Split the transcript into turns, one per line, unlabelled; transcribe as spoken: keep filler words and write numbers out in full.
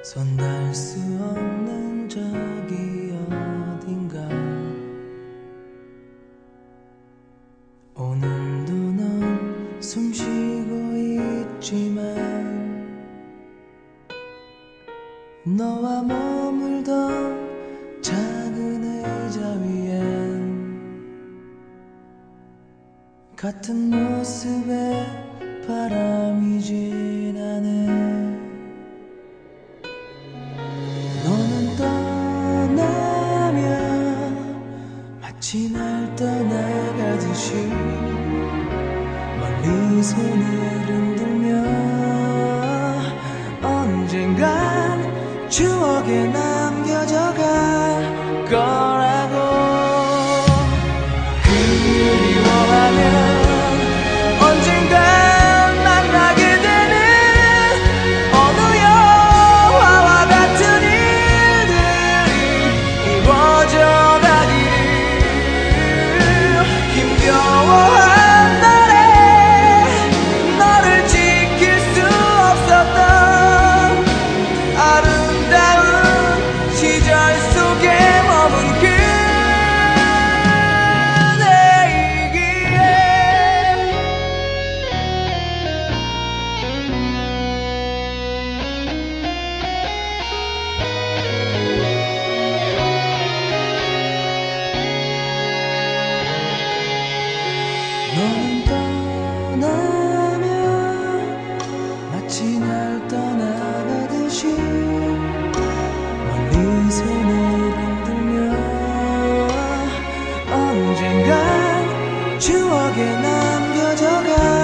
손 닿을 수 없는 저기 어딘가 오늘도 넌 숨쉬고 있지만 너와 머물던 작은 의자 위엔 같은 모습에 바람이 지나네. 너는 떠나면 마치 날 떠나가듯이 멀리 손을 흔들며 언젠간 추억에 남겨져 갈 거라고. 그리워하면 언젠간 만나게 되는 어느 영화와 같은 일들이 이루어져 가기를. 힘겨워한 날에 너를 지킬 수 없었던 아름다운 시절 속에 머문 그 너는 떠나면 마치 날 떠나가듯이 멀리 손을 흔들며 언젠간 추억에 남겨져 가